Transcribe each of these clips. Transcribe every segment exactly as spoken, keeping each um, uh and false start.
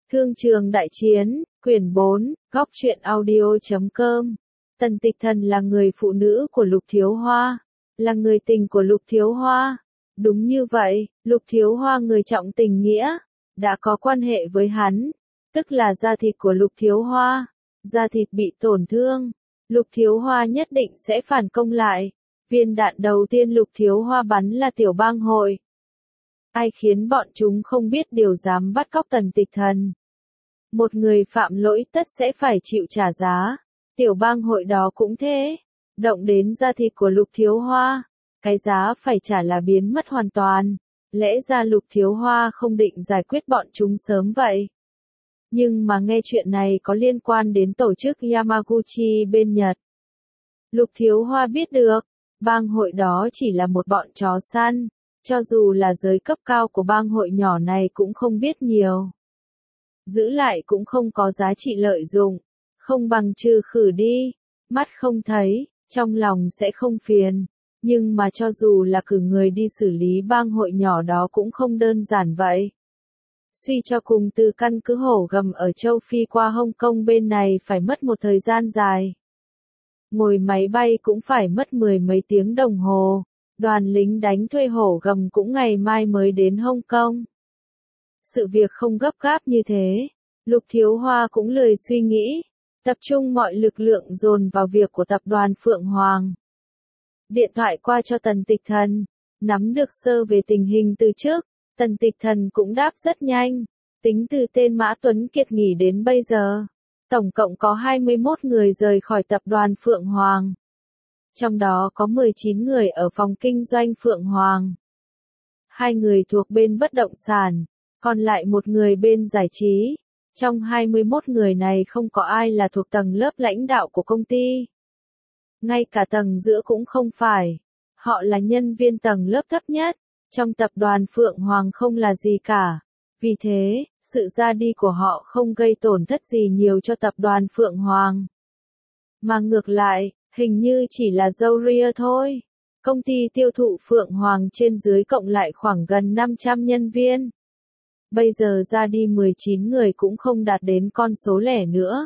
Thương trường đại chiến, quyển bốn, góc truyện audio.com. Tần Tịch Thần là người phụ nữ của Lục Thiếu Hoa, là người tình của Lục Thiếu Hoa. Đúng như vậy, Lục Thiếu Hoa người trọng tình nghĩa, đã có quan hệ với hắn, tức là da thịt của Lục Thiếu Hoa. Da thịt bị tổn thương, Lục Thiếu Hoa nhất định sẽ phản công lại. Viên đạn đầu tiên Lục Thiếu Hoa bắn là Tiểu Bang Hội. Ai khiến bọn chúng không biết điều dám bắt cóc Tần Tịch Thần? Một người phạm lỗi tất sẽ phải chịu trả giá. Tiểu Bang Hội đó cũng thế. Động đến da thịt của Lục Thiếu Hoa, cái giá phải trả là biến mất hoàn toàn. Lẽ ra Lục Thiếu Hoa không định giải quyết bọn chúng sớm vậy. Nhưng mà nghe chuyện này có liên quan đến tổ chức Yamaguchi bên Nhật. Lục Thiếu Hoa biết được, bang hội đó chỉ là một bọn chó săn, cho dù là giới cấp cao của bang hội nhỏ này cũng không biết nhiều. Giữ lại cũng không có giá trị lợi dụng, không bằng trừ khử đi, mắt không thấy, trong lòng sẽ không phiền. Nhưng mà cho dù là cử người đi xử lý bang hội nhỏ đó cũng không đơn giản vậy. Suy cho cùng từ căn cứ Hổ Gầm ở châu Phi qua Hong Kong bên này phải mất một thời gian dài. Ngồi máy bay cũng phải mất mười mấy tiếng đồng hồ, đoàn lính đánh thuê Hổ Gầm cũng ngày mai mới đến Hong Kong. Sự việc không gấp gáp như thế, Lục Thiếu Hoa cũng lười suy nghĩ, tập trung mọi lực lượng dồn vào việc của tập đoàn Phượng Hoàng. Điện thoại qua cho Tần Tịch Thần, nắm được sơ về tình hình từ trước, Tần Tịch Thần cũng đáp rất nhanh, tính từ tên Mã Tuấn Kiệt nghỉ đến bây giờ. Tổng cộng có hai mươi mốt người rời khỏi tập đoàn Phượng Hoàng. Trong đó có mười chín người ở phòng kinh doanh Phượng Hoàng. Hai người thuộc bên bất động sản, còn lại một người bên giải trí. Trong hai mươi mốt người này không có ai là thuộc tầng lớp lãnh đạo của công ty. Ngay cả tầng giữa cũng không phải. Họ là nhân viên tầng lớp thấp nhất. Trong tập đoàn Phượng Hoàng không là gì cả. Vì thế, sự ra đi của họ không gây tổn thất gì nhiều cho tập đoàn Phượng Hoàng. Mà ngược lại, hình như chỉ là râu ria thôi. Công ty tiêu thụ Phượng Hoàng trên dưới cộng lại khoảng gần năm trăm nhân viên. Bây giờ ra đi mười chín người cũng không đạt đến con số lẻ nữa.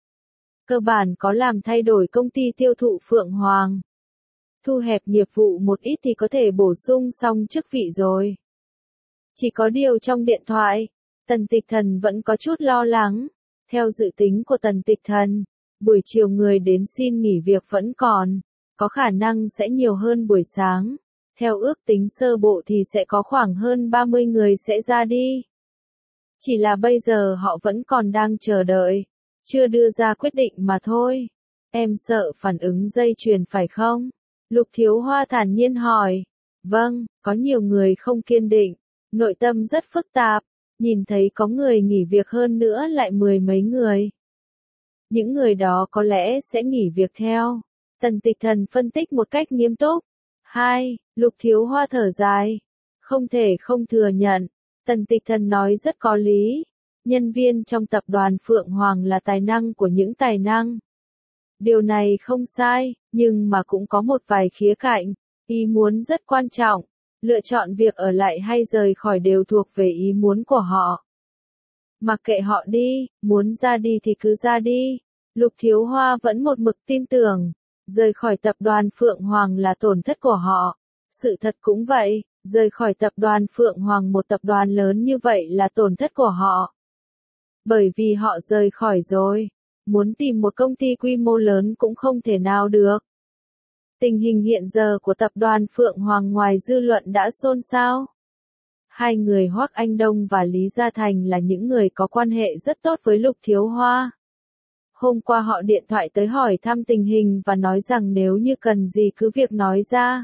Cơ bản có làm thay đổi công ty tiêu thụ Phượng Hoàng. Thu hẹp nghiệp vụ một ít thì có thể bổ sung xong chức vị rồi. Chỉ có điều trong điện thoại, Tần Tịch Thần vẫn có chút lo lắng. Theo dự tính của Tần Tịch Thần, buổi chiều người đến xin nghỉ việc vẫn còn, có khả năng sẽ nhiều hơn buổi sáng. Theo ước tính sơ bộ thì sẽ có khoảng hơn ba mươi người sẽ ra đi. Chỉ là bây giờ họ vẫn còn đang chờ đợi, chưa đưa ra quyết định mà thôi. Em sợ phản ứng dây chuyền phải không? Lục Thiếu Hoa thản nhiên hỏi. Vâng, có nhiều người không kiên định, nội tâm rất phức tạp, nhìn thấy có người nghỉ việc hơn nữa lại mười mấy người. Những người đó có lẽ sẽ nghỉ việc theo. Tần Tịch Thần phân tích một cách nghiêm túc. Hai, Lục Thiếu Hoa thở dài. Không thể không thừa nhận. Tần Tịch Thần nói rất có lý. Nhân viên trong tập đoàn Phượng Hoàng là tài năng của những tài năng. Điều này không sai, nhưng mà cũng có một vài khía cạnh. Ý muốn rất quan trọng. Lựa chọn việc ở lại hay rời khỏi đều thuộc về ý muốn của họ. Mặc kệ họ đi, muốn ra đi thì cứ ra đi. Lục Thiếu Hoa vẫn một mực tin tưởng. Rời khỏi tập đoàn Phượng Hoàng là tổn thất của họ. Sự thật cũng vậy, rời khỏi tập đoàn Phượng Hoàng một tập đoàn lớn như vậy là tổn thất của họ. Bởi vì họ rời khỏi rồi. Muốn tìm một công ty quy mô lớn cũng không thể nào được. Tình hình hiện giờ của tập đoàn Phượng Hoàng ngoài dư luận đã xôn xao. Hai người Hoắc Anh Đông và Lý Gia Thành là những người có quan hệ rất tốt với Lục Thiếu Hoa. Hôm qua họ điện thoại tới hỏi thăm tình hình và nói rằng nếu như cần gì cứ việc nói ra.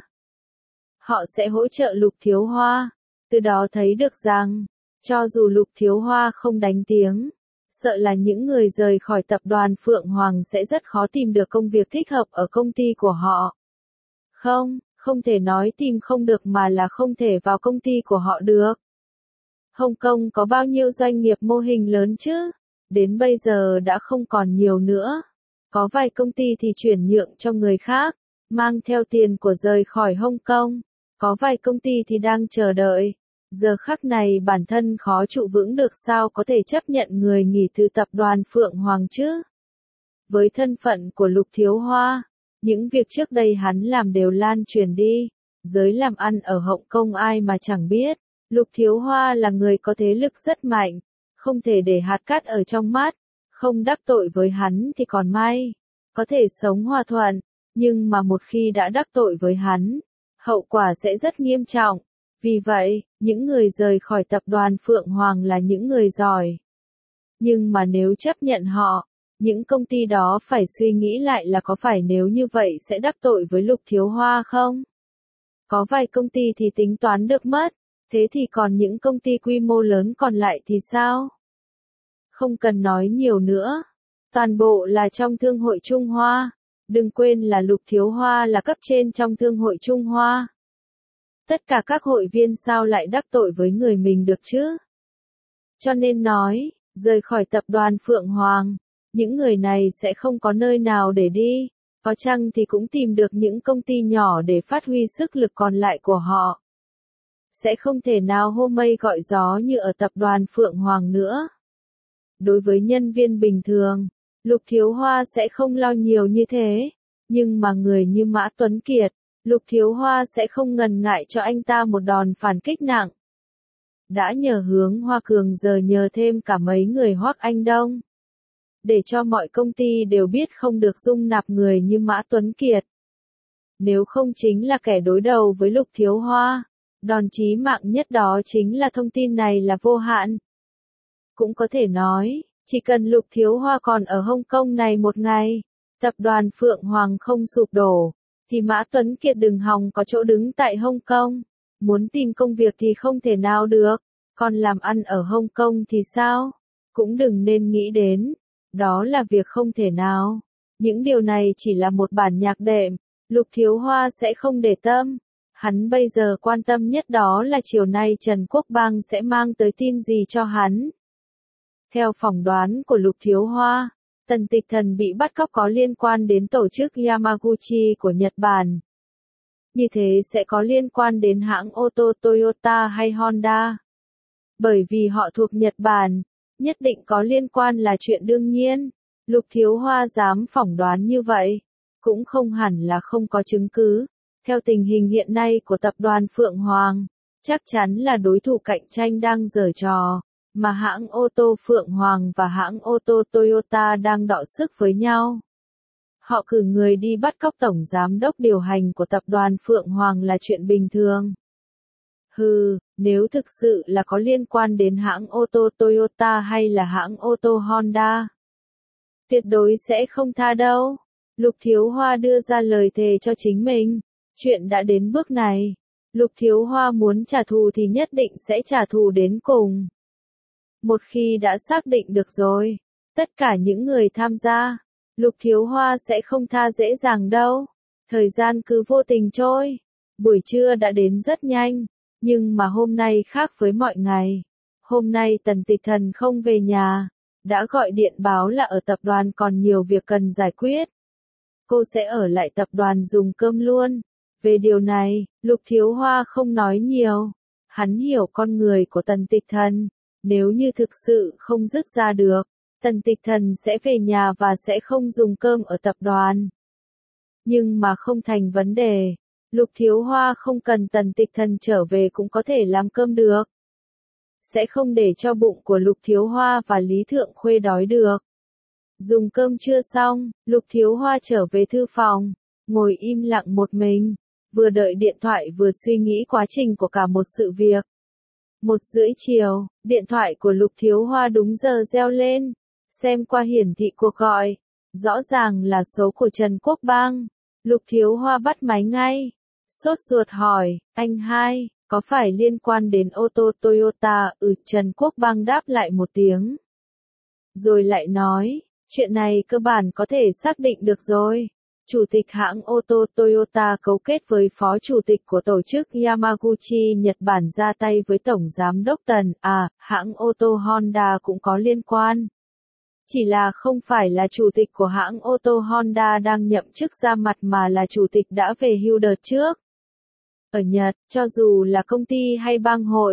Họ sẽ hỗ trợ Lục Thiếu Hoa. Từ đó thấy được rằng, cho dù Lục Thiếu Hoa không đánh tiếng, sợ là những người rời khỏi tập đoàn Phượng Hoàng sẽ rất khó tìm được công việc thích hợp ở công ty của họ. Không, không thể nói tìm không được mà là không thể vào công ty của họ được. Hong Kong có bao nhiêu doanh nghiệp mô hình lớn chứ? Đến bây giờ đã không còn nhiều nữa. Có vài công ty thì chuyển nhượng cho người khác, mang theo tiền của rời khỏi Hong Kong. Có vài công ty thì đang chờ đợi. Giờ khắc này bản thân khó trụ vững được sao có thể chấp nhận người nghỉ từ tập đoàn Phượng Hoàng chứ? Với thân phận của Lục Thiếu Hoa, những việc trước đây hắn làm đều lan truyền đi, giới làm ăn ở Hồng Kông ai mà chẳng biết, Lục Thiếu Hoa là người có thế lực rất mạnh, không thể để hạt cát ở trong mắt, không đắc tội với hắn thì còn may, có thể sống hòa thuận, nhưng mà một khi đã đắc tội với hắn, hậu quả sẽ rất nghiêm trọng. Vì vậy, những người rời khỏi tập đoàn Phượng Hoàng là những người giỏi. Nhưng mà nếu chấp nhận họ, những công ty đó phải suy nghĩ lại là có phải nếu như vậy sẽ đắc tội với Lục Thiếu Hoa không? Có vài công ty thì tính toán được mất, thế thì còn những công ty quy mô lớn còn lại thì sao? Không cần nói nhiều nữa, toàn bộ là trong Thương hội Trung Hoa, đừng quên là Lục Thiếu Hoa là cấp trên trong Thương hội Trung Hoa. Tất cả các hội viên sao lại đắc tội với người mình được chứ? Cho nên nói, rời khỏi tập đoàn Phượng Hoàng, những người này sẽ không có nơi nào để đi, có chăng thì cũng tìm được những công ty nhỏ để phát huy sức lực còn lại của họ. Sẽ không thể nào hô mây gọi gió như ở tập đoàn Phượng Hoàng nữa. Đối với nhân viên bình thường, Lục Thiếu Hoa sẽ không lo nhiều như thế, nhưng mà người như Mã Tuấn Kiệt, Lục Thiếu Hoa sẽ không ngần ngại cho anh ta một đòn phản kích nặng. Đã nhờ Hướng Hoa Cường giờ nhờ thêm cả mấy người Hoắc Anh Đông. Để cho mọi công ty đều biết không được dung nạp người như Mã Tuấn Kiệt. Nếu không chính là kẻ đối đầu với Lục Thiếu Hoa, đòn chí mạng nhất đó chính là thông tin này là vô hạn. Cũng có thể nói, chỉ cần Lục Thiếu Hoa còn ở Hồng Kông này một ngày, tập đoàn Phượng Hoàng không sụp đổ, thì Mã Tuấn Kiệt đừng hòng có chỗ đứng tại Hồng Kông. Muốn tìm công việc thì không thể nào được, còn làm ăn ở Hồng Kông thì sao? Cũng đừng nên nghĩ đến, đó là việc không thể nào. Những điều này chỉ là một bản nhạc đệm, Lục Thiếu Hoa sẽ không để tâm. Hắn bây giờ quan tâm nhất đó là chiều nay Trần Quốc Bang sẽ mang tới tin gì cho hắn. Theo phỏng đoán của Lục Thiếu Hoa, Tần Tịch Thần bị bắt cóc có liên quan đến tổ chức Yamaguchi của Nhật Bản. Như thế sẽ có liên quan đến hãng ô tô Toyota hay Honda. Bởi vì họ thuộc Nhật Bản, nhất định có liên quan là chuyện đương nhiên. Lục Thiếu Hoa dám phỏng đoán như vậy, cũng không hẳn là không có chứng cứ. Theo tình hình hiện nay của tập đoàn Phượng Hoàng, chắc chắn là đối thủ cạnh tranh đang giở trò, mà hãng ô tô Phượng Hoàng và hãng ô tô Toyota đang đọ sức với nhau. Họ cử người đi bắt cóc tổng giám đốc điều hành của tập đoàn Phượng Hoàng là chuyện bình thường. Hừ, nếu thực sự là có liên quan đến hãng ô tô Toyota hay là hãng ô tô Honda, tuyệt đối sẽ không tha đâu. Lục Thiếu Hoa đưa ra lời thề cho chính mình. Chuyện đã đến bước này, Lục Thiếu Hoa muốn trả thù thì nhất định sẽ trả thù đến cùng. Một khi đã xác định được rồi, tất cả những người tham gia, Lục Thiếu Hoa sẽ không tha dễ dàng đâu. Thời gian cứ vô tình trôi, buổi trưa đã đến rất nhanh, nhưng mà hôm nay khác với mọi ngày. Hôm nay Tần Tịch Thần không về nhà, đã gọi điện báo là ở tập đoàn còn nhiều việc cần giải quyết. Cô sẽ ở lại tập đoàn dùng cơm luôn. Về điều này, Lục Thiếu Hoa không nói nhiều. Hắn hiểu con người của Tần Tịch Thần. Nếu như thực sự không dứt ra được, Tần Tịch Thần sẽ về nhà và sẽ không dùng cơm ở tập đoàn. Nhưng mà không thành vấn đề. Lục Thiếu Hoa không cần Tần Tịch Thần trở về cũng có thể làm cơm được. Sẽ không để cho bụng của Lục Thiếu Hoa và Lý Thượng Khuê đói được. Dùng cơm chưa xong, Lục Thiếu Hoa trở về thư phòng, ngồi im lặng một mình, vừa đợi điện thoại vừa suy nghĩ quá trình của cả một sự việc. Một rưỡi chiều, điện thoại của Lục Thiếu Hoa đúng giờ reo lên, xem qua hiển thị cuộc gọi, rõ ràng là số của Trần Quốc Bang. Lục Thiếu Hoa bắt máy ngay, sốt ruột hỏi, anh hai, có phải liên quan đến ô tô Toyota? Ừ, Trần Quốc Bang đáp lại một tiếng. Rồi lại nói, chuyện này cơ bản có thể xác định được rồi. Chủ tịch hãng ô tô Toyota cấu kết với phó chủ tịch của tổ chức Yamaguchi Nhật Bản ra tay với tổng giám đốc Tần. À, hãng ô tô Honda cũng có liên quan. Chỉ là không phải là chủ tịch của hãng ô tô Honda đang nhậm chức ra mặt mà là chủ tịch đã về hưu đợt trước. Ở Nhật, cho dù là công ty hay bang hội,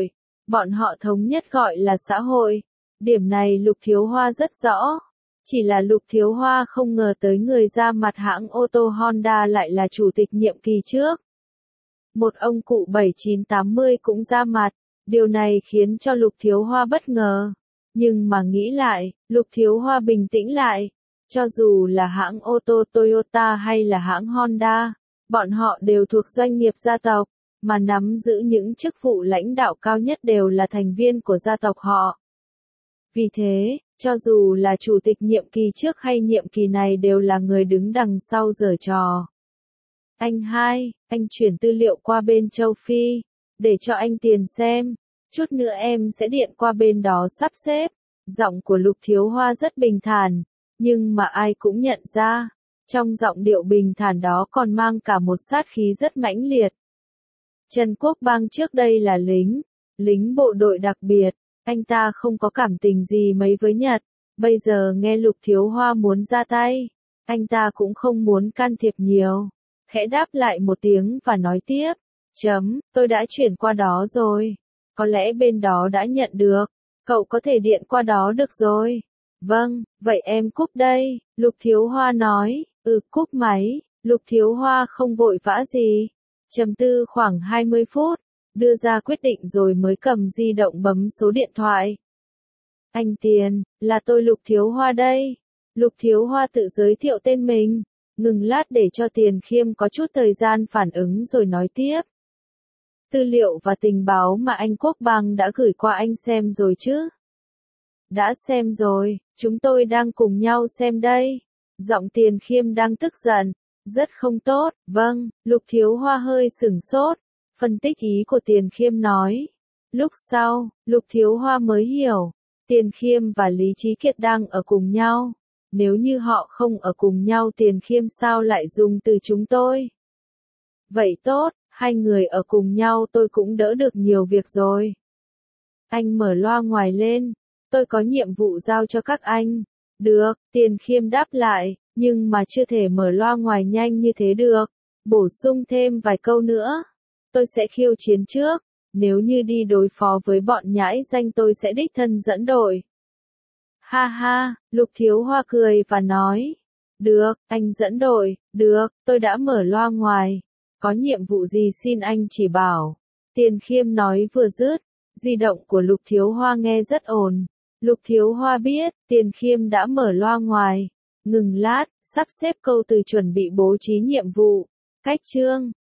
bọn họ thống nhất gọi là xã hội. Điểm này Lục Thiếu Hoa rất rõ. Chỉ là Lục Thiếu Hoa không ngờ tới người ra mặt hãng ô tô Honda lại là chủ tịch nhiệm kỳ trước. Một ông cụ bảy chín tám mươi cũng ra mặt, điều này khiến cho Lục Thiếu Hoa bất ngờ. Nhưng mà nghĩ lại, Lục Thiếu Hoa bình tĩnh lại. Cho dù là hãng ô tô Toyota hay là hãng Honda, bọn họ đều thuộc doanh nghiệp gia tộc, mà nắm giữ những chức vụ lãnh đạo cao nhất đều là thành viên của gia tộc họ. Vì thế, cho dù là chủ tịch nhiệm kỳ trước hay nhiệm kỳ này đều là người đứng đằng sau giở trò. Anh hai, anh chuyển tư liệu qua bên châu Phi, để cho anh tiền xem, chút nữa em sẽ điện qua bên đó sắp xếp. Giọng của Lục Thiếu Hoa rất bình thản, nhưng mà ai cũng nhận ra, trong giọng điệu bình thản đó còn mang cả một sát khí rất mãnh liệt. Trần Quốc Bang trước đây là lính, lính bộ đội đặc biệt, anh ta không có cảm tình gì mấy với Nhật, bây giờ nghe Lục Thiếu Hoa muốn ra tay, anh ta cũng không muốn can thiệp nhiều, khẽ đáp lại một tiếng và nói tiếp, chấm, tôi đã chuyển qua đó rồi, có lẽ bên đó đã nhận được, cậu có thể điện qua đó được rồi. Vâng, vậy em cúp đây, Lục Thiếu Hoa nói, ừ cúp máy, Lục Thiếu Hoa không vội vã gì, trầm tư khoảng hai mươi phút, đưa ra quyết định rồi mới cầm di động bấm số điện thoại. Anh Tiền, là tôi Lục Thiếu Hoa đây. Lục Thiếu Hoa tự giới thiệu tên mình, ngừng lát để cho Tiền Khiêm có chút thời gian phản ứng rồi nói tiếp. Tư liệu và tình báo mà anh Quốc Bang đã gửi qua anh xem rồi chứ? Đã xem rồi, chúng tôi đang cùng nhau xem đây. Giọng Tiền Khiêm đang tức giận, rất không tốt, vâng, Lục Thiếu Hoa hơi sửng sốt, phân tích ý của Tiền Khiêm nói. Lúc sau, Lục Thiếu Hoa mới hiểu, Tiền Khiêm và Lý Chí Kiệt đang ở cùng nhau. Nếu như họ không ở cùng nhau Tiền Khiêm sao lại dùng từ chúng tôi? Vậy tốt, hai người ở cùng nhau tôi cũng đỡ được nhiều việc rồi. Anh mở loa ngoài lên, tôi có nhiệm vụ giao cho các anh. Được, Tiền Khiêm đáp lại, nhưng mà chưa thể mở loa ngoài nhanh như thế được. Bổ sung thêm vài câu nữa. Tôi sẽ khiêu chiến trước, nếu như đi đối phó với bọn nhãi danh tôi sẽ đích thân dẫn đội. Ha ha, Lục Thiếu Hoa cười và nói. Được, anh dẫn đội, được, tôi đã mở loa ngoài. Có nhiệm vụ gì xin anh chỉ bảo. Tiền Khiêm nói vừa dứt, di động của Lục Thiếu Hoa nghe rất ồn. Lục Thiếu Hoa biết, Tiền Khiêm đã mở loa ngoài. Ngừng lát, sắp xếp câu từ chuẩn bị bố trí nhiệm vụ. Cách chương.